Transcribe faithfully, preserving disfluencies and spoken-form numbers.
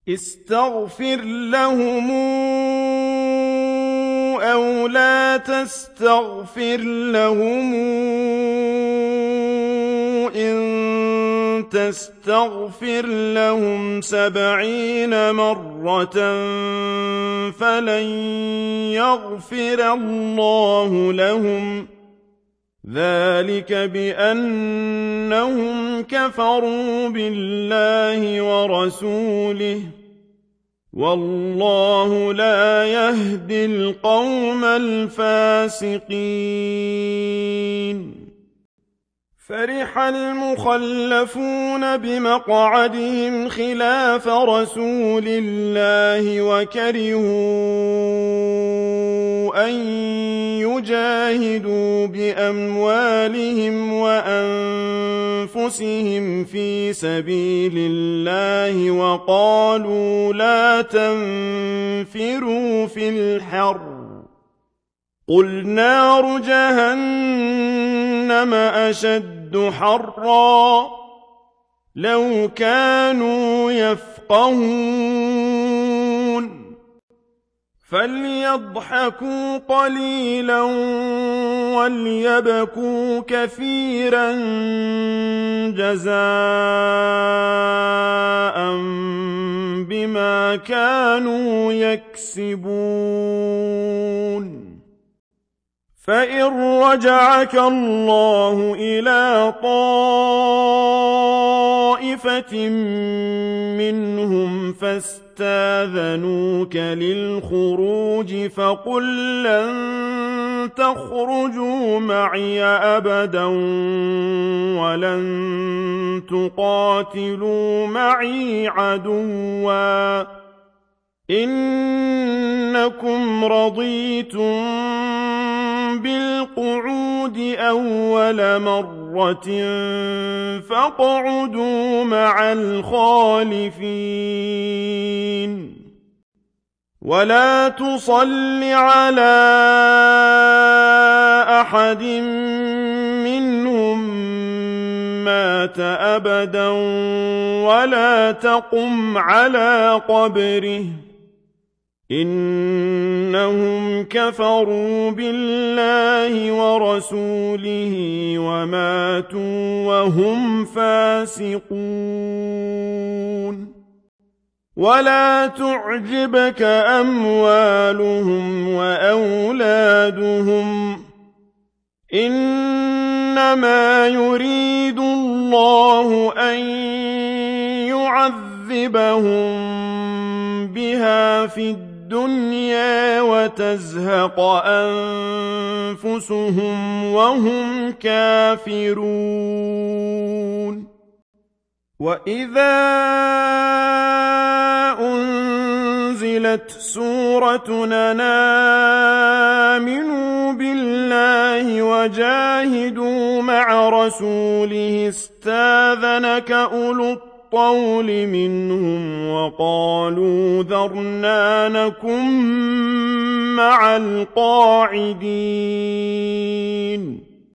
استغفر لهم أو لا تستغفر لهم إن تستغفر لهم سبعين مرة فلن يغفر الله لهم ذلك بأنهم كفروا بالله ورسوله والله لا يهدي القوم الفاسقين. فرح المخلفون بمقعدهم خلاف رسول الله وكرهوا أن يجاهدوا بأموالهم وأنفسهم في سبيل الله وقالوا لا تنفروا في الحر قل نار جهنم أشد حرا لو كانوا يفقهون فليضحكوا قليلا وليبكوا كثيرا جزاء بما كانوا يكسبون. فإن رجعك الله إلى طائفة منهم فاستاذنوك للخروج فقل لن تخرجوا معي أبدا ولن تقاتلوا معي عدوا إنكم رضيتم بالقعود أول مرة فاقعدوا مع الخالفين ولا تصل على أحد منهم مات أبدا ولا تقم على قبره إنهم كفروا بالله ورسوله وماتوا وهم فاسقون. ولا تعجبك أموالهم وأولادهم إنما يريد الله أن يعذبهم بها في الدنيا الدنيا وتزهق أنفسهم وهم كافرون. وإذا أنزلت سورة أن آمنوا بالله وجاهدوا مع رسوله استاذنك أولو الطول منهم وقالوا ذرنا نكن مع القاعدين